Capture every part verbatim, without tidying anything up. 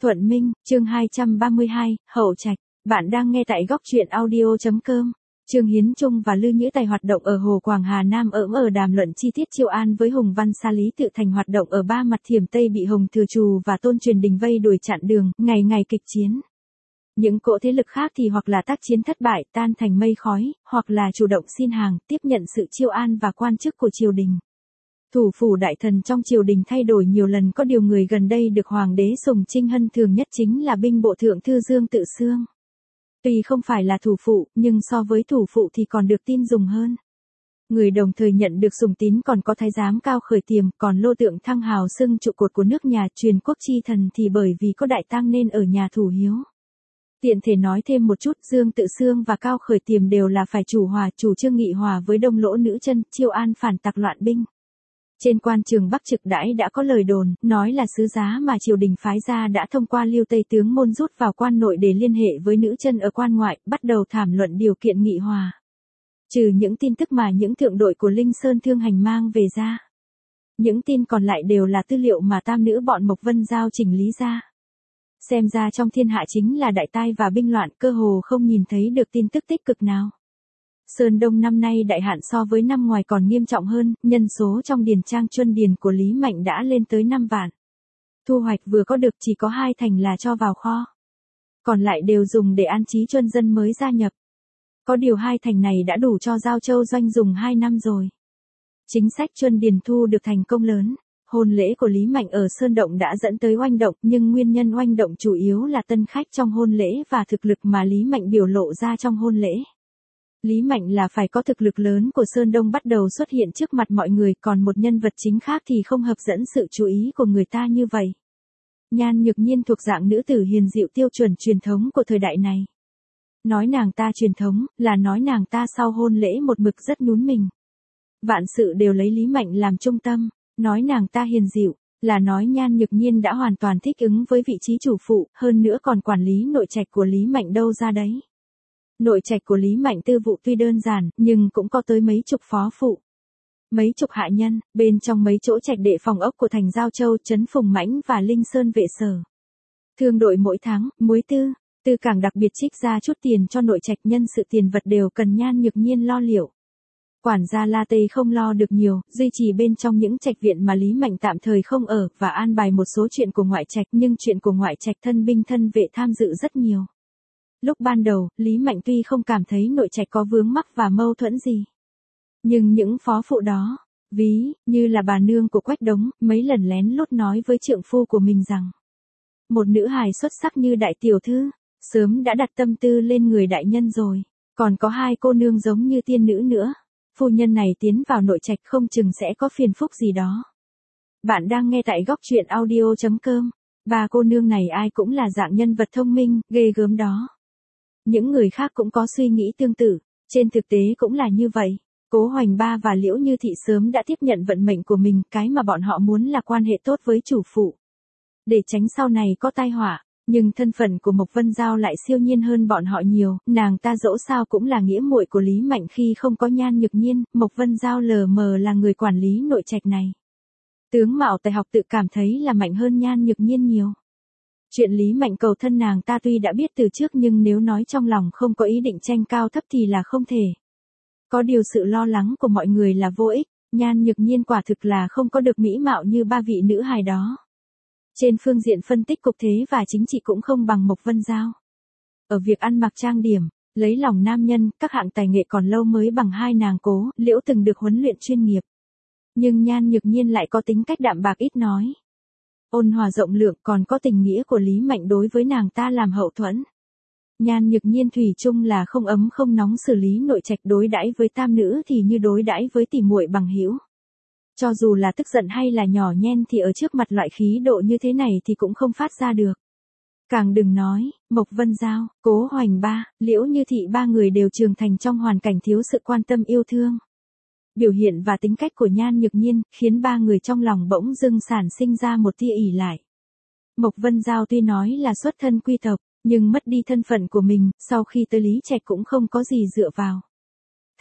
Thuận Minh, chương hai trăm ba mươi hai, Hậu Trạch. Bạn đang nghe tại góc truyện audio chấm com. Trương Hiến Trung và Lư Nhữ Tài hoạt động ở Hồ Quảng Hà Nam ỡm ở đàm luận chi tiết Chiêu An với Hùng Văn Sa Lý Tự Thành hoạt động ở Ba Mặt Thiểm Tây bị Hồng Thừa Trù và Tôn Truyền Đình vây đuổi chặn đường, ngày ngày kịch chiến. Những cỗ thế lực khác thì hoặc là tác chiến thất bại, tan thành mây khói, hoặc là chủ động xin hàng, tiếp nhận sự chiêu an và quan chức của triều đình. Thủ phủ đại thần trong triều đình thay đổi nhiều lần, có điều người gần đây được hoàng đế sùng trinh hân thường nhất chính là binh bộ thượng thư Dương Tự Xương. Tuy không phải là thủ phụ, nhưng so với thủ phụ thì còn được tin dùng hơn. Người đồng thời nhận được sùng tín còn có thái giám Cao Khởi Tiềm, còn Lô Tượng Thăng hào xưng trụ cột của nước nhà truyền quốc chi thần thì bởi vì có đại tang nên ở nhà thủ hiếu. Tiện thể nói thêm một chút, Dương Tự Xương và Cao Khởi Tiềm đều là phải chủ hòa, chủ trương nghị hòa với Đông Lỗ Nữ Chân, Chiêu An phản tặc loạn binh. Trên quan trường Bắc Trực Đãi đã có lời đồn, nói là sứ giá mà triều đình phái ra đã thông qua Liêu Tây tướng môn rút vào quan nội để liên hệ với nữ chân ở quan ngoại, bắt đầu thảo luận điều kiện nghị hòa. Trừ những tin tức mà những thượng đội của Linh Sơn Thương Hành mang về ra. Những tin còn lại đều là tư liệu mà tam nữ bọn Mộc Vân Giao chỉnh lý ra. Xem ra trong thiên hạ chính là đại tai và binh loạn, cơ hồ không nhìn thấy được tin tức tích cực nào. Sơn Đông năm nay đại hạn so với năm ngoài còn nghiêm trọng hơn, nhân số trong điền trang Chuân Điền của Lý Mạnh đã lên tới năm vạn. Thu hoạch vừa có được chỉ có hai thành là cho vào kho. Còn lại đều dùng để an trí chuân dân mới gia nhập. Có điều hai thành này đã đủ cho Giao Châu doanh dùng hai năm rồi. Chính sách Chuân Điền thu được thành công lớn. Hôn lễ của Lý Mạnh ở Sơn Động đã dẫn tới oanh động, nhưng nguyên nhân oanh động chủ yếu là tân khách trong hôn lễ và thực lực mà Lý Mạnh biểu lộ ra trong hôn lễ. Lý Mạnh là phải có thực lực lớn của Sơn Đông bắt đầu xuất hiện trước mặt mọi người, còn một nhân vật chính khác thì không hấp dẫn sự chú ý của người ta như vậy. Nhan Nhược Nhiên thuộc dạng nữ tử hiền dịu tiêu chuẩn truyền thống của thời đại này. Nói nàng ta truyền thống, là nói nàng ta sau hôn lễ một mực rất nhún mình. Vạn sự đều lấy Lý Mạnh làm trung tâm, nói nàng ta hiền dịu, là nói Nhan Nhược Nhiên đã hoàn toàn thích ứng với vị trí chủ phụ, hơn nữa còn quản lý nội trạch của Lý Mạnh đâu ra đấy. Nội trạch của Lý Mạnh tư vụ tuy đơn giản, nhưng cũng có tới mấy chục phó phụ. Mấy chục hạ nhân, bên trong mấy chỗ trạch đệ phòng ốc của thành Giao Châu, Trấn Phùng Mãnh và Linh Sơn vệ sở. Thương đội mỗi tháng, muối tư, tư cảng đặc biệt trích ra chút tiền cho nội trạch, nhân sự tiền vật đều cần Nhan Nhược Nhiên lo liệu. Quản gia La Tây không lo được nhiều, duy trì bên trong những trạch viện mà Lý Mạnh tạm thời không ở, và an bài một số chuyện của ngoại trạch, nhưng chuyện của ngoại trạch thân binh thân vệ tham dự rất nhiều. Lúc ban đầu, Lý Mạnh tuy không cảm thấy nội trạch có vướng mắc và mâu thuẫn gì. Nhưng những phó phụ đó, ví, như là bà nương của Quách Đống, mấy lần lén lút nói với trượng phu của mình rằng, một nữ hài xuất sắc như đại tiểu thư, sớm đã đặt tâm tư lên người đại nhân rồi, còn có hai cô nương giống như tiên nữ nữa. Phu nhân này tiến vào nội trạch không chừng sẽ có phiền phúc gì đó. Bạn đang nghe tại góc truyện audio chấm com. Ba cô nương này ai cũng là dạng nhân vật thông minh, ghê gớm đó. Những người khác cũng có suy nghĩ tương tự, trên thực tế cũng là như vậy. Cố Hoành Ba và Liễu Như Thị sớm đã tiếp nhận vận mệnh của mình, cái mà bọn họ muốn là quan hệ tốt với chủ phụ. Để tránh sau này có tai họa, nhưng thân phận của Mộc Vân Giao lại siêu nhiên hơn bọn họ nhiều, nàng ta dẫu sao cũng là nghĩa muội của Lý Mạnh khi không có Nhan Nhược Nhiên, Mộc Vân Giao lờ mờ là người quản lý nội trạch này. Tướng mạo tài học tự cảm thấy là mạnh hơn Nhan Nhược Nhiên nhiều. Chuyện Lý Mạnh cầu thân nàng ta tuy đã biết từ trước nhưng nếu nói trong lòng không có ý định tranh cao thấp thì là không thể. Có điều sự lo lắng của mọi người là vô ích, Nhan Nhược Nhiên quả thực là không có được mỹ mạo như ba vị nữ hài đó. Trên phương diện phân tích cục thế và chính trị cũng không bằng Mộc Vân Giao. Ở việc ăn mặc trang điểm, lấy lòng nam nhân, các hạng tài nghệ còn lâu mới bằng hai nàng Cố, Liễu từng được huấn luyện chuyên nghiệp. Nhưng Nhan Nhược Nhiên lại có tính cách đạm bạc ít nói. Ôn hòa rộng lượng, còn có tình nghĩa của Lý Mạnh đối với nàng ta làm hậu thuẫn. Nhan Nhược Nhiên thủy chung là không ấm không nóng, xử lý nội trạch đối đãi với tam nữ thì như đối đãi với tỉ muội bằng hữu. Cho dù là tức giận hay là nhỏ nhen thì ở trước mặt loại khí độ như thế này thì cũng không phát ra được. Càng đừng nói, Mộc Vân Giao, Cố Hoành Ba, Liễu Như Thị ba người đều trưởng thành trong hoàn cảnh thiếu sự quan tâm yêu thương. Biểu hiện và tính cách của Nhan Nhược Nhiên khiến ba người trong lòng bỗng dưng sản sinh ra một tia ỷ lại. Mộc Vân Giao tuy nói là xuất thân quý tộc, nhưng mất đi thân phận của mình, sau khi tới Lý Trạch cũng không có gì dựa vào.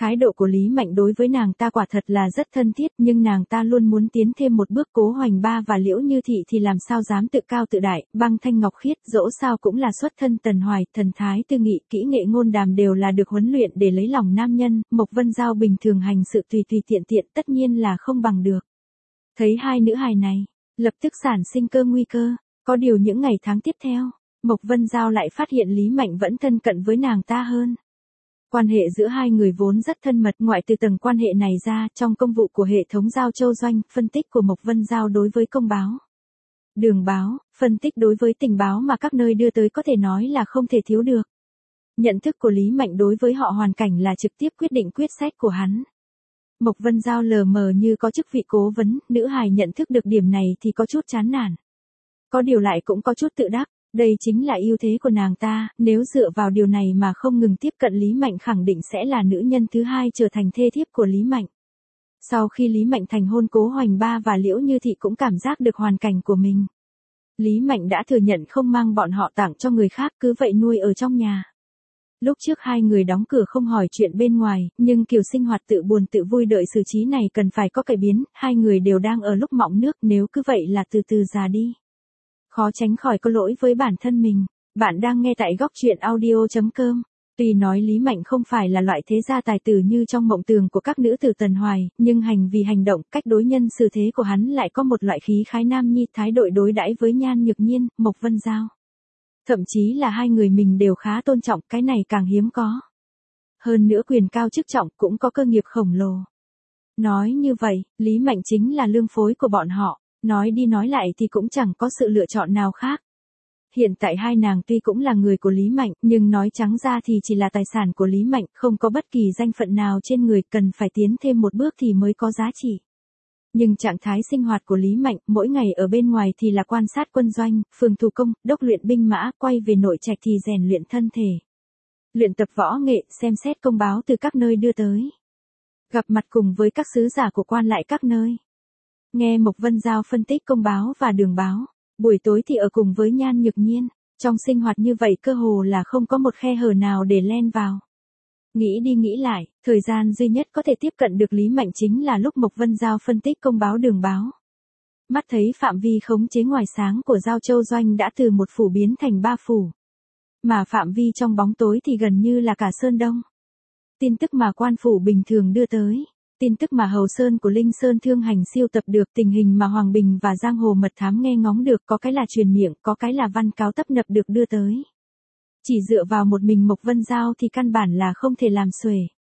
Thái độ của Lý Mạnh đối với nàng ta quả thật là rất thân thiết, nhưng nàng ta luôn muốn tiến thêm một bước. Cố Hoành Ba và Liễu Như Thị thì làm sao dám tự cao tự đại. Băng Thanh Ngọc Khiết dẫu sao cũng là xuất thân Tần Hoài, thần thái tư nghị, kỹ nghệ ngôn đàm đều là được huấn luyện để lấy lòng nam nhân. Mộc Vân Giao bình thường hành sự tùy tùy tiện tiện tất nhiên là không bằng được. Thấy hai nữ hài này, lập tức sản sinh cơ nguy cơ. Có điều những ngày tháng tiếp theo, Mộc Vân Giao lại phát hiện Lý Mạnh vẫn thân cận với nàng ta hơn. Quan hệ giữa hai người vốn rất thân mật, ngoại từ tầng quan hệ này ra, trong công vụ của hệ thống Giao Châu Doanh, phân tích của Mộc Vân Giao đối với công báo, đường báo, phân tích đối với tình báo mà các nơi đưa tới có thể nói là không thể thiếu được. Nhận thức của Lý Mạnh đối với họ hoàn cảnh là trực tiếp quyết định quyết sách của hắn. Mộc Vân Giao lờ mờ như có chức vị cố vấn, nữ hài nhận thức được điểm này thì có chút chán nản. Có điều lại cũng có chút tự đắc. Đây chính là ưu thế của nàng ta, nếu dựa vào điều này mà không ngừng tiếp cận Lý Mạnh khẳng định sẽ là nữ nhân thứ hai trở thành thê thiếp của Lý Mạnh. Sau khi Lý Mạnh thành hôn, Cố Hoành Ba và Liễu Như Thị cũng cảm giác được hoàn cảnh của mình. Lý Mạnh đã thừa nhận không mang bọn họ tặng cho người khác, cứ vậy nuôi ở trong nhà. Lúc trước hai người đóng cửa không hỏi chuyện bên ngoài, nhưng kiểu sinh hoạt tự buồn tự vui đợi xử trí này cần phải có cải biến, hai người đều đang ở lúc mọng nước, nếu cứ vậy là từ từ già đi. Khó tránh khỏi có lỗi với bản thân mình. Bạn đang nghe tại góc truyện audio chấm com. Tuy nói Lý Mạnh không phải là loại thế gia tài tử như trong mộng tưởng của các nữ tử Tần Hoài, nhưng hành vì hành động, cách đối nhân xử thế của hắn lại có một loại khí khái nam nhi, thái độ đối đãi với Nhan Nhược Nhiên, Mộc Vân Giao. Thậm chí là hai người mình đều khá tôn trọng, cái này càng hiếm có. Hơn nữa quyền cao chức trọng cũng có cơ nghiệp khổng lồ. Nói như vậy, Lý Mạnh chính là lương phối của bọn họ. Nói đi nói lại thì cũng chẳng có sự lựa chọn nào khác. Hiện tại hai nàng tuy cũng là người của Lý Mạnh, nhưng nói trắng ra thì chỉ là tài sản của Lý Mạnh, không có bất kỳ danh phận nào trên người, cần phải tiến thêm một bước thì mới có giá trị. Nhưng trạng thái sinh hoạt của Lý Mạnh, mỗi ngày ở bên ngoài thì là quan sát quân doanh, phường thủ công, đốc luyện binh mã, quay về nội trạch thì rèn luyện thân thể. Luyện tập võ nghệ, xem xét công báo từ các nơi đưa tới. Gặp mặt cùng với các sứ giả của quan lại các nơi. Nghe Mộc Vân Giao phân tích công báo và đường báo, buổi tối thì ở cùng với Nhan Nhược Nhiên, trong sinh hoạt như vậy cơ hồ là không có một khe hở nào để len vào. Nghĩ đi nghĩ lại, thời gian duy nhất có thể tiếp cận được Lý Mạnh chính là lúc Mộc Vân Giao phân tích công báo đường báo. Mắt thấy phạm vi khống chế ngoài sáng của Giao Châu Doanh đã từ một phủ biến thành ba phủ. Mà phạm vi trong bóng tối thì gần như là cả Sơn Đông. Tin tức mà quan phủ bình thường đưa tới. Tin tức mà Hầu Sơn của Linh Sơn Thương Hành siêu tập được, tình hình mà Hoàng Bình và Giang Hồ mật thám nghe ngóng được, có cái là truyền miệng, có cái là văn cáo tấp nập được đưa tới. Chỉ dựa vào một mình Mộc Vân Giao thì căn bản là không thể làm xuể.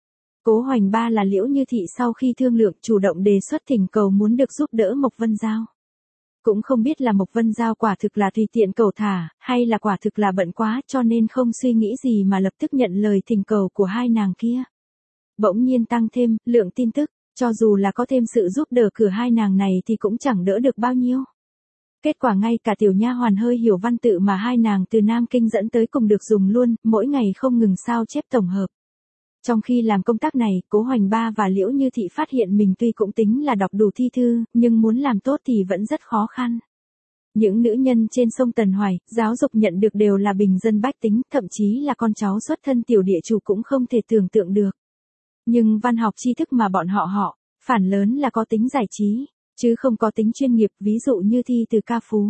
Cố Hoành Ba là Liễu Như Thị sau khi thương lượng chủ động đề xuất thỉnh cầu muốn được giúp đỡ Mộc Vân Giao. Cũng không biết là Mộc Vân Giao quả thực là tùy tiện cầu thả, hay là quả thực là bận quá cho nên không suy nghĩ gì mà lập tức nhận lời thỉnh cầu của hai nàng kia. Bỗng nhiên tăng thêm lượng tin tức, cho dù là có thêm sự giúp đỡ cửa hai nàng này thì cũng chẳng đỡ được bao nhiêu. Kết quả ngay cả tiểu nha hoàn hơi hiểu văn tự mà hai nàng từ Nam Kinh dẫn tới cùng được dùng luôn, mỗi ngày không ngừng sao chép tổng hợp. Trong khi làm công tác này, Cố Hoành Ba và Liễu Như Thị phát hiện mình tuy cũng tính là đọc đủ thi thư, nhưng muốn làm tốt thì vẫn rất khó khăn. Những nữ nhân trên sông Tần Hoài, giáo dục nhận được đều là bình dân bách tính, thậm chí là con cháu xuất thân tiểu địa chủ cũng không thể tưởng tượng được. Nhưng văn học tri thức mà bọn họ họ, phản lớn là có tính giải trí, chứ không có tính chuyên nghiệp, ví dụ như thi từ ca phú.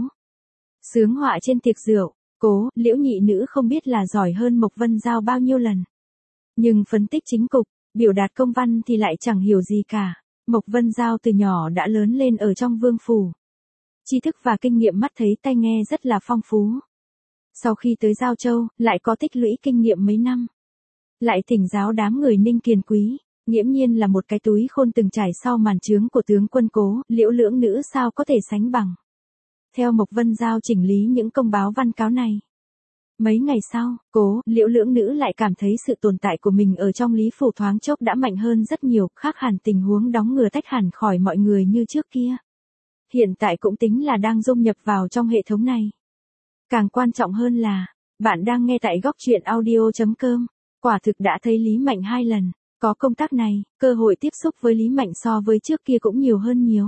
Sướng họa trên tiệc rượu, Cố, Liễu nhị nữ không biết là giỏi hơn Mộc Vân Giao bao nhiêu lần. Nhưng phân tích chính cục, biểu đạt công văn thì lại chẳng hiểu gì cả. Mộc Vân Giao từ nhỏ đã lớn lên ở trong vương phủ. Tri thức và kinh nghiệm mắt thấy tai nghe rất là phong phú. Sau khi tới Giao Châu, lại có tích lũy kinh nghiệm mấy năm. Lại thỉnh giáo đám người Ninh Kiền Quý, nghiễm nhiên là một cái túi khôn từng trải sau màn trướng của tướng quân Cố, Liễu lưỡng nữ sao có thể sánh bằng. Theo Mộc Vân Giao chỉnh lý những công báo văn cáo này. Mấy ngày sau, Cố, Liễu lưỡng nữ lại cảm thấy sự tồn tại của mình ở trong Lý Phủ thoáng chốc đã mạnh hơn rất nhiều, khác hẳn tình huống đóng ngừa tách hẳn khỏi mọi người như trước kia. Hiện tại cũng tính là đang dung nhập vào trong hệ thống này. Càng quan trọng hơn là, bạn đang nghe tại góc truyện audio chấm com. Quả thực đã thấy Lý Mạnh hai lần, có công tác này, cơ hội tiếp xúc với Lý Mạnh so với trước kia cũng nhiều hơn nhiều.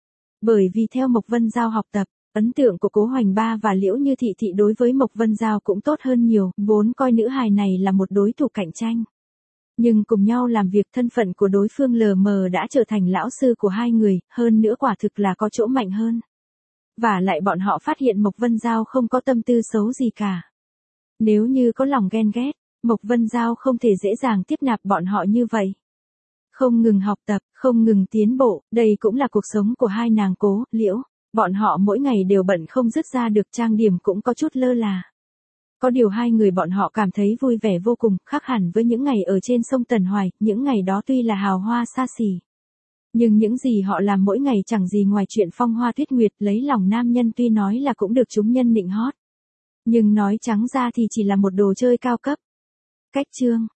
Bởi vì theo Mộc Vân Giao học tập, ấn tượng của Cố Hoành Ba và Liễu Như Thị Thị đối với Mộc Vân Giao cũng tốt hơn nhiều, vốn coi nữ hài này là một đối thủ cạnh tranh. Nhưng cùng nhau làm việc thân phận của đối phương lờ mờ đã trở thành lão sư của hai người, hơn nữa quả thực là có chỗ mạnh hơn. Và lại bọn họ phát hiện Mộc Vân Giao không có tâm tư xấu gì cả. Nếu như có lòng ghen ghét, Mộc Vân Giao không thể dễ dàng tiếp nạp bọn họ như vậy. Không ngừng học tập, không ngừng tiến bộ, đây cũng là cuộc sống của hai nàng Cố, Liễu. Bọn họ mỗi ngày đều bận không dứt ra được, trang điểm cũng có chút lơ là. Có điều hai người bọn họ cảm thấy vui vẻ vô cùng, khác hẳn với những ngày ở trên sông Tần Hoài, những ngày đó tuy là hào hoa xa xỉ. Nhưng những gì họ làm mỗi ngày chẳng gì ngoài chuyện phong hoa tuyết nguyệt, lấy lòng nam nhân, tuy nói là cũng được chúng nhân nịnh hót. Nhưng nói trắng ra thì chỉ là một đồ chơi cao cấp. Cách chương